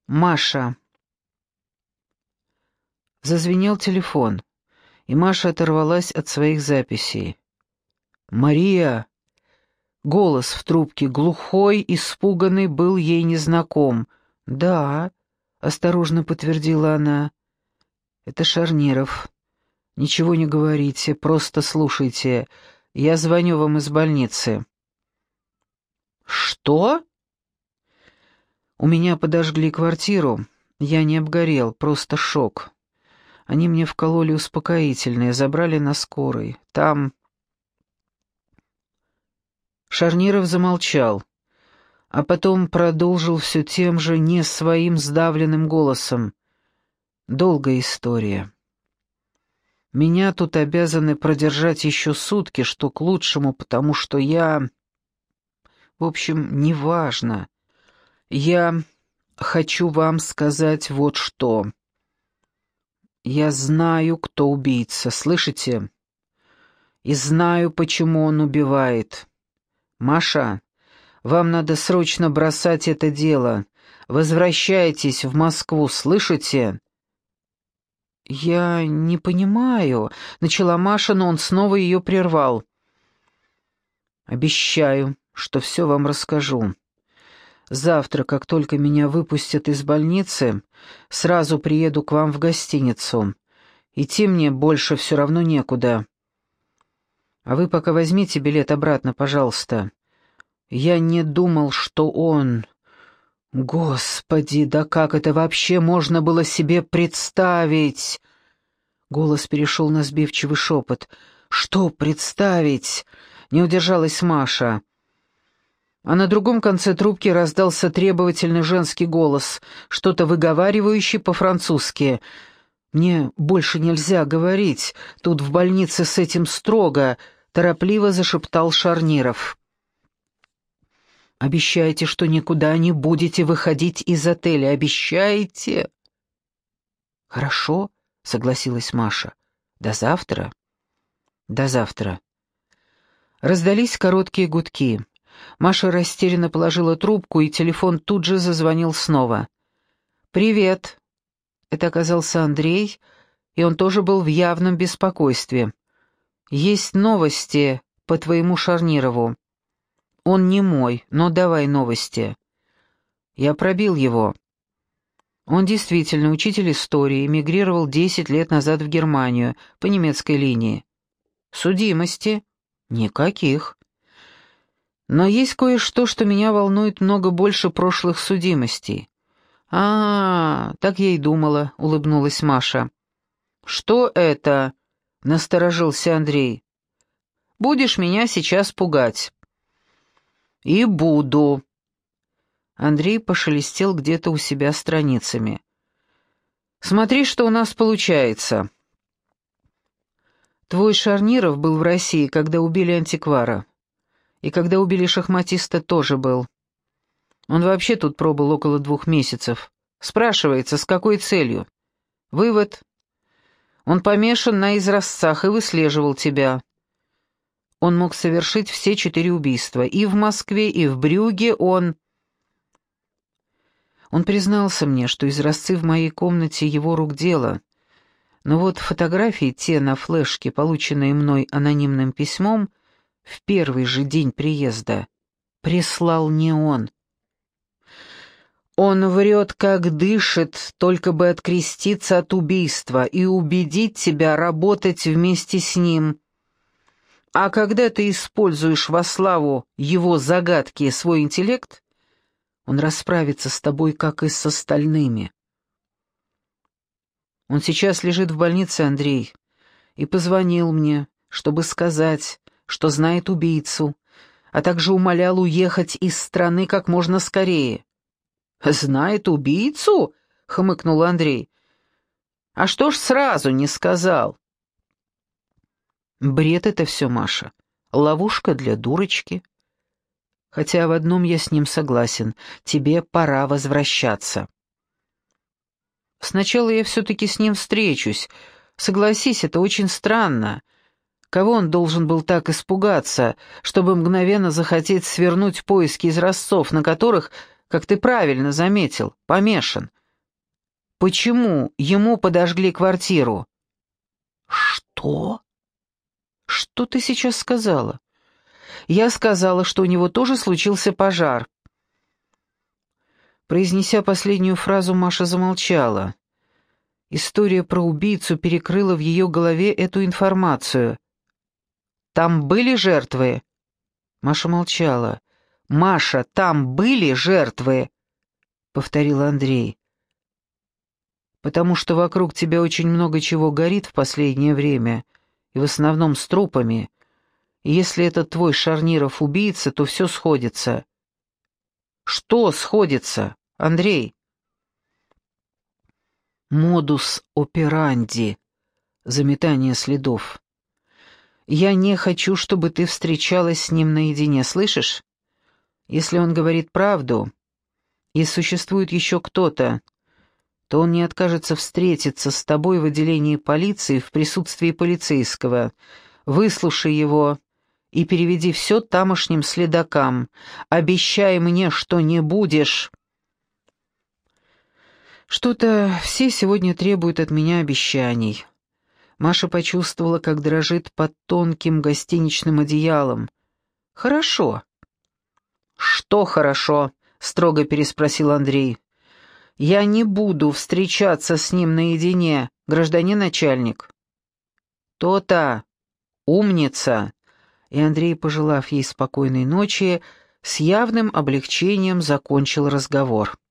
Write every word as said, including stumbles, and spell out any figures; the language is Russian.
Маша. Зазвенел телефон, и Маша оторвалась от своих записей. «Мария!» Голос в трубке, глухой, испуганный, был ей незнаком. «Да», — осторожно подтвердила она. «Это Шарниров. Ничего не говорите, просто слушайте. Я звоню вам из больницы». «Что?» «У меня подожгли квартиру. Я не обгорел, просто шок. Они мне вкололи успокоительное, забрали на скорой. Там...» Шарниров замолчал, а потом продолжил все тем же, не своим сдавленным голосом. «Долгая история. Меня тут обязаны продержать еще сутки, что к лучшему, потому что я... В общем, неважно. Я хочу вам сказать вот что. Я знаю, кто убийца, слышите? И знаю, почему он убивает. Маша, вам надо срочно бросать это дело. Возвращайтесь в Москву, слышите?» «Я не понимаю», — начала Маша, но он снова ее прервал. «Обещаю, что все вам расскажу. Завтра, как только меня выпустят из больницы, сразу приеду к вам в гостиницу. Идти мне больше все равно некуда. А вы пока возьмите билет обратно, пожалуйста. Я не думал, что он... Господи, да как это вообще можно было себе представить?» Голос перешел на сбивчивый шепот. «Что представить?» — не удержалась Маша. А на другом конце трубки раздался требовательный женский голос, что-то выговаривающий по-французски. «Мне больше нельзя говорить, тут в больнице с этим строго», — торопливо зашептал Шарниров. «Обещайте, что никуда не будете выходить из отеля, обещайте!» «Хорошо», — согласилась Маша. «До завтра?» «До завтра». Раздались короткие гудки. Маша растерянно положила трубку, и телефон тут же зазвонил снова. «Привет!» Это оказался Андрей, и он тоже был в явном беспокойстве. «Есть новости по твоему Шарнирову. Он не мой, но давай новости». Я пробил его. Он действительно учитель истории, эмигрировал десять лет назад в Германию по немецкой линии. Судимости? Никаких. Но есть кое-что, что меня волнует много больше прошлых судимостей. «А, так я и думала», — улыбнулась Маша. «Что это?» — насторожился Андрей. «Будешь меня сейчас пугать». «И буду». Андрей пошелестел где-то у себя страницами. «Смотри, что у нас получается. Твой Шарниров был в России, когда убили антиквара. И когда убили шахматиста, тоже был. Он вообще тут пробыл около двух месяцев. Спрашивается, с какой целью? Вывод. Он помешан на изразцах и выслеживал тебя. Он мог совершить все четыре убийства. И в Москве, и в Брюгге он... Он признался мне, что изразцы в моей комнате его рук дело. Но вот фотографии те на флешке, полученные мной анонимным письмом, в первый же день приезда, прислал не он. Он врет, как дышит, только бы откреститься от убийства и убедить тебя работать вместе с ним. А когда ты используешь во славу его загадки и свой интеллект, он расправится с тобой, как и с остальными. Он сейчас лежит в больнице, Андрей, и позвонил мне, чтобы сказать, что знает убийцу, а также умолял уехать из страны как можно скорее. «Знает убийцу?» — хмыкнул Андрей. «А что ж сразу не сказал?» «Бред это все, Маша. Ловушка для дурочки. Хотя в одном я с ним согласен. Тебе пора возвращаться». «Сначала я все-таки с ним встречусь. Согласись, это очень странно. Кого он должен был так испугаться, чтобы мгновенно захотеть свернуть поиски изразцов, на которых, как ты правильно заметил, помешан? почему ему подожгли квартиру». «Что?» «Что ты сейчас сказала?» «Я сказала, что у него тоже случился пожар». Произнеся последнюю фразу, Маша замолчала. История про убийцу перекрыла в ее голове эту информацию. «Там были жертвы?» Маша молчала. «Маша, там были жертвы?» — повторил Андрей. «Потому что вокруг тебя очень много чего горит в последнее время, и в основном с трупами. И если это твой Шарниров убийца, то все сходится». «Что сходится, Андрей?» «Модус операнди. Заметание следов. Я не хочу, чтобы ты встречалась с ним наедине, слышишь? Если он говорит правду, и существует еще кто-то, то он не откажется встретиться с тобой в отделении полиции в присутствии полицейского. Выслушай его и переведи все тамошним следакам. Обещай мне, что не будешь...» Что-то все сегодня требуют от меня обещаний. Маша почувствовала, как дрожит под тонким гостиничным одеялом. «Хорошо». «Что хорошо?» — строго переспросил Андрей. «Я не буду встречаться с ним наедине, гражданин начальник». «То-то! Умница!» И Андрей, пожелав ей спокойной ночи, с явным облегчением закончил разговор.